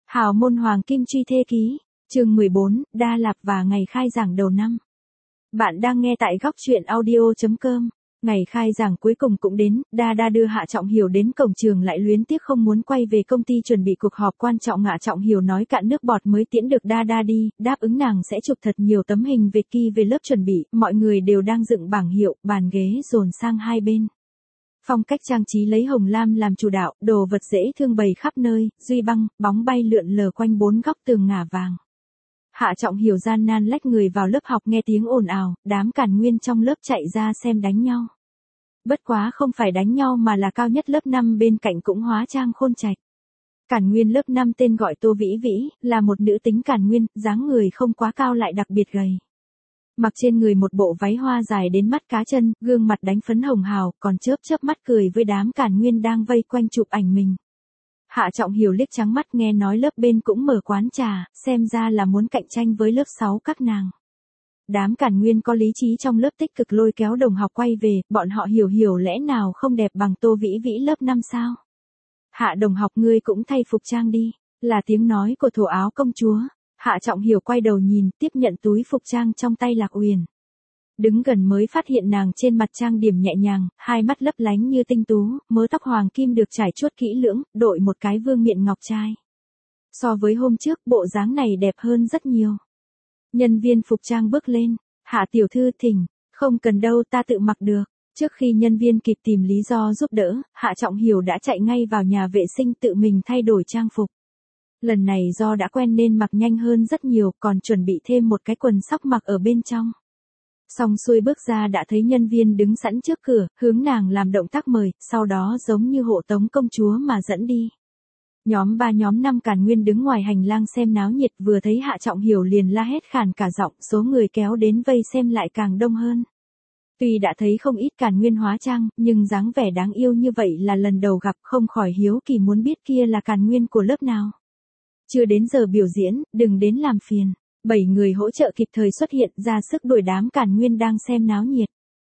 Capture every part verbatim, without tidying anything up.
Hào môn Hoàng Kim Truy Thê Ký, chương mười bốn, Đa Lạp và ngày khai giảng đầu năm. Bạn đang nghe tại góc truyện audio.com. Ngày khai giảng cuối cùng cũng đến, Đa Đa đưa Hạ Trọng Hiểu đến cổng trường lại luyến tiếc không muốn quay về công ty chuẩn bị cuộc họp quan trọng. Hạ Trọng Hiểu nói cạn nước bọt mới tiễn được Đa Đa đi, đáp ứng nàng sẽ chụp thật nhiều tấm hình về kỳ về lớp chuẩn bị, mọi người đều đang dựng bảng hiệu, bàn ghế dồn sang hai bên. Phong cách trang trí lấy hồng lam làm chủ đạo, đồ vật dễ thương bày khắp nơi, duy băng, bóng bay lượn lờ quanh bốn góc tường ngả vàng. Hạ Trọng Hiểu gian nan lách người vào lớp học nghe tiếng ồn ào, đám càn nguyên trong lớp chạy ra xem đánh nhau. Bất quá không phải đánh nhau mà là cao nhất lớp năm bên cạnh cũng hóa trang khôn trạch. Càn nguyên lớp năm tên gọi Tô Vĩ Vĩ, là một nữ tính càn nguyên, dáng người không quá cao lại đặc biệt gầy. Mặc trên người một bộ váy hoa dài đến mắt cá chân, gương mặt đánh phấn hồng hào, còn chớp chớp mắt cười với đám càn nguyên đang vây quanh chụp ảnh mình. Hạ Trọng Hiểu liếc trắng mắt nghe nói lớp bên cũng mở quán trà, xem ra là muốn cạnh tranh với lớp sáu các nàng. Đám càn nguyên có lý trí trong lớp tích cực lôi kéo đồng học quay về, bọn họ hiểu hiểu lẽ nào không đẹp bằng Tô Vĩ Vĩ lớp năm sao. Hạ đồng học ngươi cũng thay phục trang đi, là tiếng nói của thổ áo công chúa. Hạ Trọng Hiểu quay đầu nhìn, tiếp nhận túi phục trang trong tay Lạc Uyển. Đứng gần mới phát hiện nàng trên mặt trang điểm nhẹ nhàng, hai mắt lấp lánh như tinh tú, mớ tóc hoàng kim được trải chuốt kỹ lưỡng, đội một cái vương miện ngọc trai. So với hôm trước, bộ dáng này đẹp hơn rất nhiều. Nhân viên phục trang bước lên, Hạ tiểu thư thỉnh, không cần đâu ta tự mặc được. Trước khi nhân viên kịp tìm lý do giúp đỡ, Hạ Trọng Hiểu đã chạy ngay vào nhà vệ sinh tự mình thay đổi trang phục. Lần này do đã quen nên mặc nhanh hơn rất nhiều, còn chuẩn bị thêm một cái quần sóc mặc ở bên trong. Xong xuôi bước ra đã thấy nhân viên đứng sẵn trước cửa, hướng nàng làm động tác mời, sau đó giống như hộ tống công chúa mà dẫn đi. Nhóm ba nhóm năm càn nguyên đứng ngoài hành lang xem náo nhiệt, vừa thấy Hạ Trọng Hiểu liền la hét khàn cả giọng, số người kéo đến vây xem lại càng đông hơn. Tuy đã thấy không ít càn nguyên hóa trang, nhưng dáng vẻ đáng yêu như vậy là lần đầu gặp, không khỏi hiếu kỳ muốn biết kia là càn nguyên của lớp nào. Chưa đến giờ biểu diễn, đừng đến làm phiền. Bảy người hỗ trợ kịp thời xuất hiện ra sức đuổi đám càn nguyên đang xem náo nhiệt.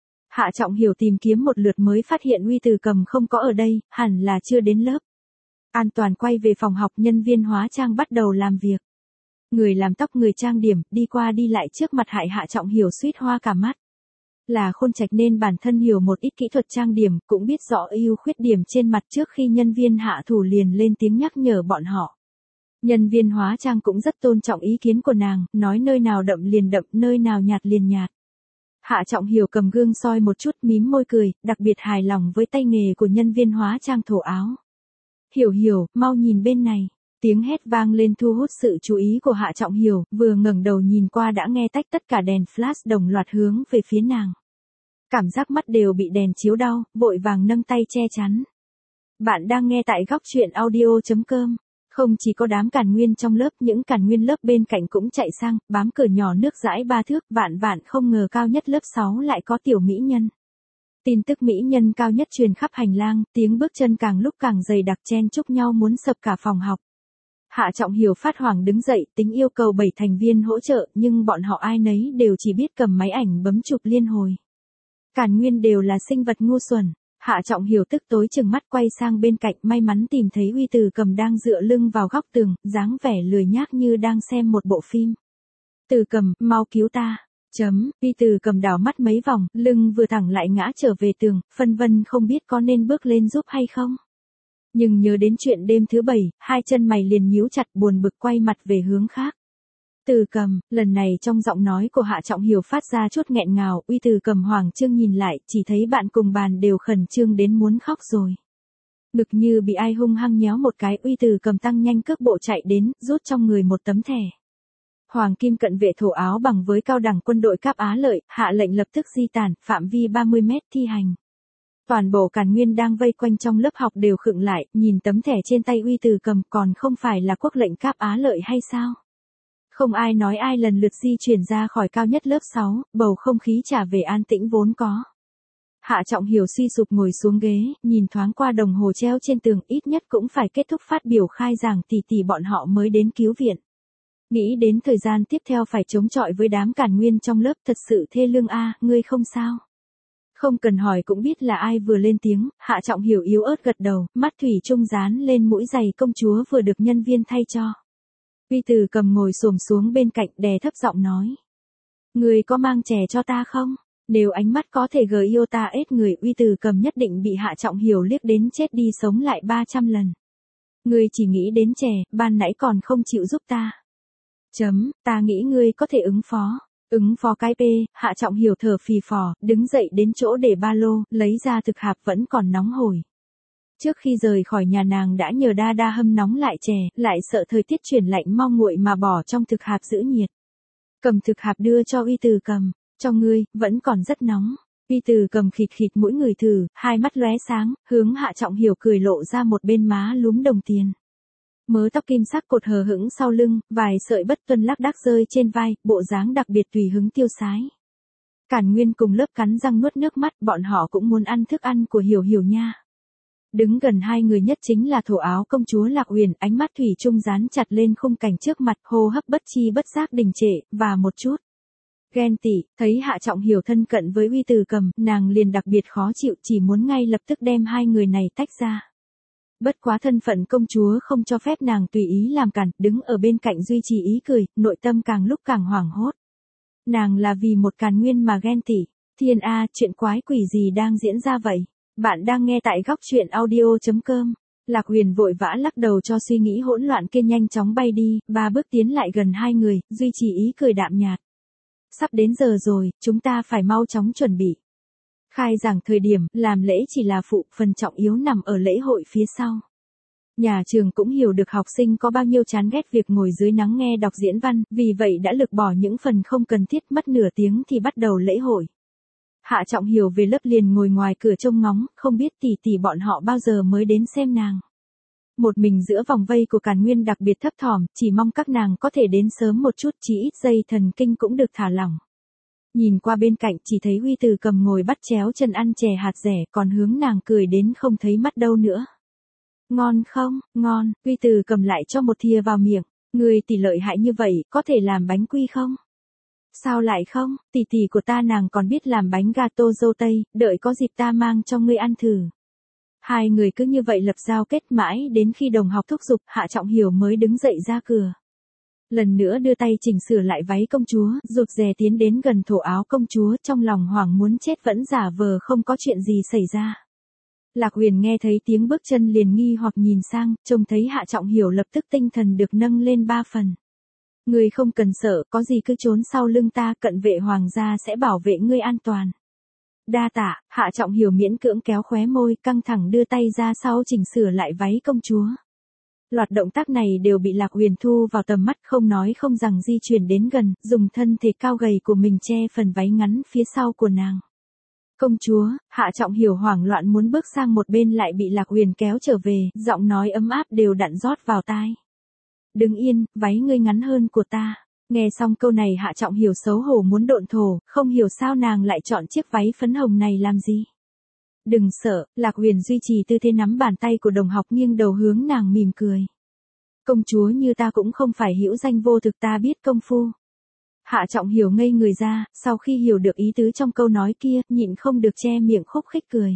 Hạ Trọng Hiểu tìm kiếm một lượt mới phát hiện Uy Từ Cầm không có ở đây, hẳn là chưa đến lớp. An toàn quay về phòng học, nhân viên hóa trang bắt đầu làm việc. Người làm tóc người trang điểm, đi qua đi lại trước mặt hại Hạ Trọng Hiểu suýt hoa cả mắt. Là khôn trạch nên bản thân hiểu một ít kỹ thuật trang điểm, cũng biết rõ ưu khuyết điểm trên mặt trước khi nhân viên hạ thủ liền lên tiếng nhắc nhở bọn họ. Nhân viên hóa trang cũng rất tôn trọng ý kiến của nàng, nói nơi nào đậm liền đậm, nơi nào nhạt liền nhạt. Hạ Trọng Hiểu cầm gương soi một chút mím môi cười, đặc biệt hài lòng với tay nghề của nhân viên hóa trang thổ áo. Hiểu Hiểu, mau nhìn bên này. Tiếng hét vang lên thu hút sự chú ý của Hạ Trọng Hiểu, vừa ngẩng đầu nhìn qua đã nghe tách tất cả đèn flash đồng loạt hướng về phía nàng. Cảm giác mắt đều bị đèn chiếu đau, vội vàng nâng tay che chắn. Bạn đang nghe tại góc truyện audio.com. Không chỉ có đám càn nguyên trong lớp, những càn nguyên lớp bên cạnh cũng chạy sang, bám cửa nhỏ nước dãi ba thước, vạn vạn không ngờ cao nhất lớp sáu lại có tiểu mỹ nhân. Tin tức mỹ nhân cao nhất truyền khắp hành lang, tiếng bước chân càng lúc càng dày đặc chen chúc nhau muốn sập cả phòng học. Hạ Trọng Hiểu phát hoảng đứng dậy, tính yêu cầu bảy thành viên hỗ trợ, nhưng bọn họ ai nấy đều chỉ biết cầm máy ảnh bấm chụp liên hồi. Càn nguyên đều là sinh vật ngu xuẩn. Hạ Trọng Hiểu tức tối chừng mắt quay sang bên cạnh, may mắn tìm thấy Uy Từ Cầm đang dựa lưng vào góc tường, dáng vẻ lười nhác như đang xem một bộ phim. Từ Cầm, mau cứu ta. Chấm, Uy Từ Cầm đảo mắt mấy vòng, lưng vừa thẳng lại ngã trở về tường, phân vân không biết có nên bước lên giúp hay không. Nhưng nhớ đến chuyện đêm thứ bảy, hai chân mày liền nhíu chặt, buồn bực quay mặt về hướng khác. Từ Cầm, lần này trong giọng nói của Hạ Trọng Hiểu phát ra chút nghẹn ngào, Uy Từ Cầm hoảng trương nhìn lại, chỉ thấy bạn cùng bàn đều khẩn trương đến muốn khóc rồi. Ngực như bị ai hung hăng nhéo một cái, Uy Từ Cầm tăng nhanh cước bộ chạy đến, rút trong người một tấm thẻ. Hoàng kim cận vệ thổ áo bằng với cao đẳng quân đội Cáp Á Lợi, hạ lệnh lập tức di tản, phạm vi ba mươi mét thi hành. Toàn bộ càn nguyên đang vây quanh trong lớp học đều khựng lại, nhìn tấm thẻ trên tay Uy Từ Cầm, còn không phải là quốc lệnh Cáp Á Lợi hay sao? Không ai nói ai lần lượt di chuyển ra khỏi cao nhất lớp sáu, bầu không khí trả về an tĩnh vốn có. Hạ Trọng Hiểu suy sụp ngồi xuống ghế, nhìn thoáng qua đồng hồ treo trên tường, ít nhất cũng phải kết thúc phát biểu khai giảng tỷ tỷ bọn họ mới đến cứu viện. Nghĩ đến thời gian tiếp theo phải chống chọi với đám càn nguyên trong lớp, thật sự thê lương a, ngươi không sao. Không cần hỏi cũng biết là ai vừa lên tiếng, Hạ Trọng Hiểu yếu ớt gật đầu, mắt thủy chung dán lên mũi giày công chúa vừa được nhân viên thay cho. Uy Từ Cầm ngồi xổm xuống bên cạnh đè thấp giọng nói. Người có mang chè cho ta không? Nếu ánh mắt có thể gợi yêu ta ết người, Uy Từ Cầm nhất định bị Hạ Trọng Hiểu liếc đến chết đi sống lại ba trăm lần. Ngươi chỉ nghĩ đến chè, ban nãy còn không chịu giúp ta. Chấm, ta nghĩ ngươi có thể ứng phó. Ứng phó cái p, Hạ Trọng Hiểu thở phì phò, đứng dậy đến chỗ để ba lô, lấy ra thực hạp vẫn còn nóng hổi. Trước khi rời khỏi nhà nàng đã nhờ đa đa hâm nóng lại chè, lại sợ thời tiết chuyển lạnh mau nguội mà bỏ trong thực hạp giữ nhiệt. Cầm thực hạp đưa cho Uy Từ Cầm, cho ngươi, vẫn còn rất nóng. Uy Từ Cầm khịt khịt mũi người thử, hai mắt lóe sáng, hướng Hạ Trọng Hiểu cười lộ ra một bên má lúm đồng tiền. Mớ tóc kim sắc cột hờ hững sau lưng, vài sợi bất tuân lác đác rơi trên vai, bộ dáng đặc biệt tùy hứng tiêu sái. Càn Nguyên cùng lớp cắn răng nuốt nước mắt, bọn họ cũng muốn ăn thức ăn của Hiểu Hiểu nha. Đứng gần hai người nhất chính là thổ áo công chúa Lạc Uyển, ánh mắt thủy chung dán chặt lên khung cảnh trước mặt, hô hấp bất chi bất giác đình trệ, và một chút ghen tị. Thấy Hạ Trọng Hiểu thân cận với Uy Từ Cầm, nàng liền đặc biệt khó chịu, chỉ muốn ngay lập tức đem hai người này tách ra. Bất quá thân phận công chúa không cho phép nàng tùy ý làm cản, đứng ở bên cạnh duy trì ý cười, nội tâm càng lúc càng hoảng hốt. Nàng là vì một Càn Nguyên mà ghen tị. Thiên A, chuyện quái quỷ gì đang diễn ra vậy? Bạn đang nghe tại góc truyện audio chấm com. Lạc Huyền vội vã lắc đầu cho suy nghĩ hỗn loạn kia nhanh chóng bay đi, ba bước tiến lại gần hai người, duy trì ý cười đạm nhạt. Sắp đến giờ rồi, chúng ta phải mau chóng chuẩn bị. Khai giảng thời điểm, làm lễ chỉ là phụ, phần trọng yếu nằm ở lễ hội phía sau. Nhà trường cũng hiểu được học sinh có bao nhiêu chán ghét việc ngồi dưới nắng nghe đọc diễn văn, vì vậy đã lược bỏ những phần không cần thiết, mất nửa tiếng thì bắt đầu lễ hội. Hạ Trọng Hiểu về lớp liền ngồi ngoài cửa trông ngóng, không biết tỷ tỷ bọn họ bao giờ mới đến xem nàng. Một mình giữa vòng vây của Càn Nguyên đặc biệt thấp thỏm, chỉ mong các nàng có thể đến sớm một chút, chỉ ít dây thần kinh cũng được thả lỏng. Nhìn qua bên cạnh chỉ thấy Uy Từ Cầm ngồi bắt chéo chân ăn chè hạt rẻ, còn hướng nàng cười đến không thấy mắt đâu nữa. Ngon không, ngon, Uy Từ Cầm lại cho một thìa vào miệng. Người tỷ lợi hại như vậy, có thể làm bánh quy không? Sao lại không, tỷ tỷ của ta nàng còn biết làm bánh gato dâu tây, đợi có dịp ta mang cho ngươi ăn thử. Hai người cứ như vậy lập giao kết mãi đến khi đồng học thúc giục, Hạ Trọng Hiểu mới đứng dậy ra cửa. Lần nữa đưa tay chỉnh sửa lại váy công chúa, rụt rè tiến đến gần thổ áo công chúa, trong lòng hoảng muốn chết vẫn giả vờ không có chuyện gì xảy ra. Lạc Huyền nghe thấy tiếng bước chân liền nghi hoặc nhìn sang, trông thấy Hạ Trọng Hiểu lập tức tinh thần được nâng lên ba phần. Ngươi không cần sợ, có gì cứ trốn sau lưng ta, cận vệ hoàng gia sẽ bảo vệ ngươi an toàn. Đa tạ, Hạ Trọng Hiểu miễn cưỡng kéo khóe môi, căng thẳng đưa tay ra sau chỉnh sửa lại váy công chúa. Loạt động tác này đều bị Lạc Huyền thu vào tầm mắt, không nói không rằng di chuyển đến gần, dùng thân thể cao gầy của mình che phần váy ngắn phía sau của nàng. Công chúa, Hạ Trọng Hiểu hoảng loạn muốn bước sang một bên lại bị Lạc Huyền kéo trở về, giọng nói ấm áp đều đặn rót vào tai. Đứng yên, váy ngươi ngắn hơn của ta. Nghe xong câu này Hạ Trọng Hiểu xấu hổ muốn độn thổ, không hiểu sao nàng lại chọn chiếc váy phấn hồng này làm gì. Đừng sợ, Lạc Huyền duy trì tư thế nắm bàn tay của đồng học nghiêng đầu hướng nàng mỉm cười. Công chúa như ta cũng không phải hữu danh vô thực, ta biết công phu. Hạ Trọng Hiểu ngây người ra, sau khi hiểu được ý tứ trong câu nói kia, nhịn không được che miệng khúc khích cười.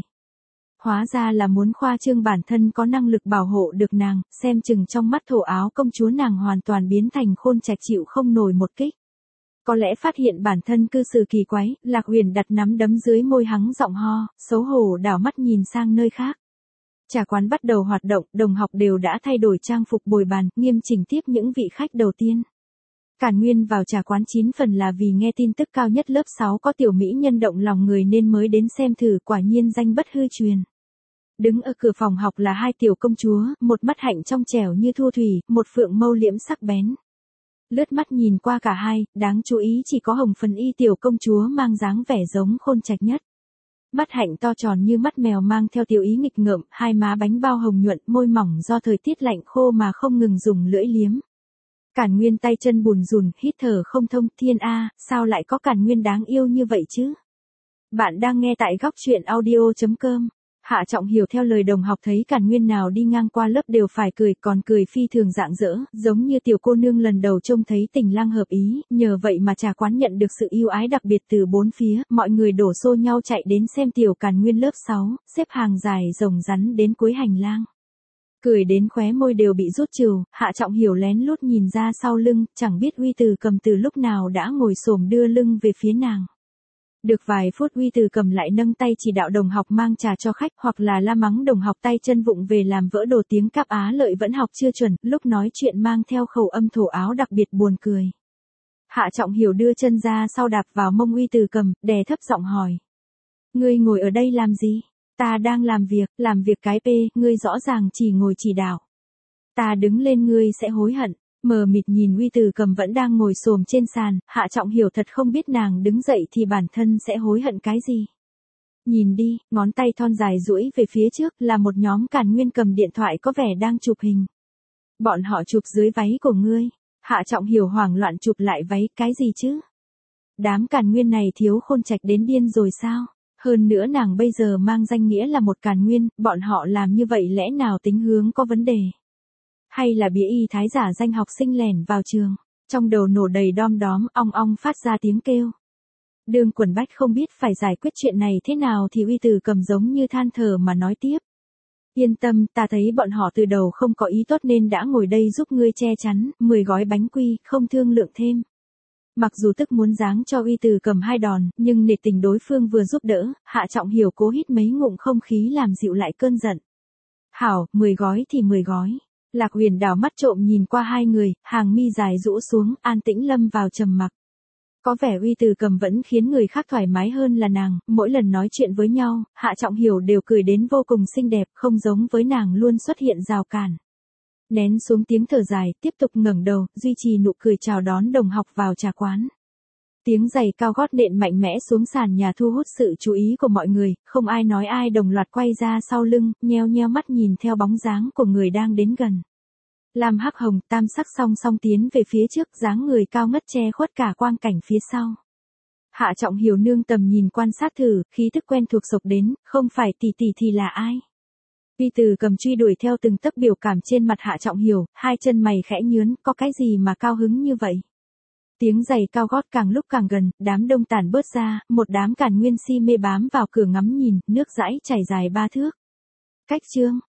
Hóa ra là muốn khoa trương bản thân có năng lực bảo hộ được nàng, xem chừng trong mắt thổ áo công chúa nàng hoàn toàn biến thành khôn trạch chịu không nổi một kích. Có lẽ phát hiện bản thân cư xử kỳ quái, Lạc Huyền đặt nắm đấm dưới môi hắng giọng ho, xấu hổ đảo mắt nhìn sang nơi khác. Trà quán bắt đầu hoạt động, đồng học đều đã thay đổi trang phục bồi bàn, nghiêm chỉnh tiếp những vị khách đầu tiên. Càn Nguyên vào trà quán chín phần là vì nghe tin tức cao nhất lớp sáu có tiểu mỹ nhân động lòng người nên mới đến xem thử, quả nhiên danh bất hư truyền. Đứng ở cửa phòng học là hai tiểu công chúa, một mắt hạnh trong trẻo như thu thủy, một phượng mâu liễm sắc bén. Lướt mắt nhìn qua cả hai, đáng chú ý chỉ có Hồng Phần Y tiểu công chúa mang dáng vẻ giống khôn trạch nhất. Mắt hạnh to tròn như mắt mèo mang theo tiểu ý nghịch ngợm, hai má bánh bao hồng nhuận, môi mỏng do thời tiết lạnh khô mà không ngừng dùng lưỡi liếm. Càn Nguyên tay chân bùn rùn, hít thở không thông, thiên a, sao lại có Càn Nguyên đáng yêu như vậy chứ? Bạn đang nghe tại góc truyện audio chấm com. Hạ Trọng Hiểu theo lời đồng học thấy Càn Nguyên nào đi ngang qua lớp đều phải cười, còn cười phi thường rạng rỡ, giống như tiểu cô nương lần đầu trông thấy tình lang hợp ý, nhờ vậy mà trà quán nhận được sự yêu ái đặc biệt từ bốn phía, mọi người đổ xô nhau chạy đến xem tiểu Càn Nguyên lớp sáu, xếp hàng dài rồng rắn đến cuối hành lang. Cười đến khóe môi đều bị rút trừ, Hạ Trọng Hiểu lén lút nhìn ra sau lưng, chẳng biết Uy Từ Cầm từ lúc nào đã ngồi xổm đưa lưng về phía nàng. Được vài phút Uy Từ Cầm lại nâng tay chỉ đạo đồng học mang trà cho khách, hoặc là la mắng đồng học tay chân vụng về làm vỡ đồ tiếng Cáp Á Lợi vẫn học chưa chuẩn, lúc nói chuyện mang theo khẩu âm thổ áo đặc biệt buồn cười. Hạ Trọng Hiểu đưa chân ra sau đạp vào mông Uy Từ Cầm, đè thấp giọng hỏi. Ngươi ngồi ở đây làm gì? Ta đang làm việc, làm việc cái p, ngươi rõ ràng chỉ ngồi chỉ đạo. Ta đứng lên ngươi sẽ hối hận. Mờ mịt nhìn Uy Từ Cầm vẫn đang ngồi xổm trên sàn, Hạ Trọng Hiểu thật không biết nàng đứng dậy thì bản thân sẽ hối hận cái gì. Nhìn đi, ngón tay thon dài duỗi về phía trước là một nhóm Càn Nguyên cầm điện thoại có vẻ đang chụp hình. Bọn họ chụp dưới váy của ngươi. Hạ Trọng Hiểu hoảng loạn chụp lại váy, cái gì chứ? Đám Càn Nguyên này thiếu khôn trạch đến điên rồi sao? Hơn nữa nàng bây giờ mang danh nghĩa là một Càn Nguyên, bọn họ làm như vậy lẽ nào tính hướng có vấn đề? Hay là bịa y thái giả danh học sinh lẻn vào trường? Trong đầu nổ đầy đom đóm, ong ong phát ra tiếng kêu. Đường Quần Bách không biết phải giải quyết chuyện này thế nào thì Uy Từ Cầm giống như than thở mà nói tiếp. Yên tâm, ta thấy bọn họ từ đầu không có ý tốt nên đã ngồi đây giúp ngươi che chắn, mười gói bánh quy, không thương lượng thêm. Mặc dù tức muốn giáng cho Uy Từ Cầm hai đòn, nhưng nể tình đối phương vừa giúp đỡ, Hạ Trọng Hiểu cố hít mấy ngụm không khí làm dịu lại cơn giận. Hảo, mười gói thì mười gói. Lạc Huyền đảo mắt trộm nhìn qua hai người, hàng mi dài rũ xuống, an tĩnh lâm vào trầm mặc. Có vẻ Uy Từ Cầm vẫn khiến người khác thoải mái hơn là nàng, mỗi lần nói chuyện với nhau, Hạ Trọng Hiểu đều cười đến vô cùng xinh đẹp, không giống với nàng luôn xuất hiện rào cản. Nén xuống tiếng thở dài, tiếp tục ngẩng đầu, duy trì nụ cười chào đón đồng học vào trà quán. Tiếng giày cao gót nện mạnh mẽ xuống sàn nhà thu hút sự chú ý của mọi người, không ai nói ai đồng loạt quay ra sau lưng, nheo nheo mắt nhìn theo bóng dáng của người đang đến gần. Lam hắc hồng tam sắc song song tiến về phía trước, dáng người cao ngất che khuất cả quang cảnh phía sau. Hạ Trọng Hiểu nương tầm nhìn quan sát thử, khí thức quen thuộc sộc đến, không phải tỷ tỷ thì là ai? Uy Từ Cầm truy đuổi theo từng tấc biểu cảm trên mặt Hạ Trọng Hiểu, hai chân mày khẽ nhướn, có cái gì mà cao hứng như vậy? Tiếng giày cao gót càng lúc càng gần, đám đông tản bớt ra, một đám Càn Nguyên si mê bám vào cửa ngắm nhìn, nước dãi chảy dài ba thước. Cách chương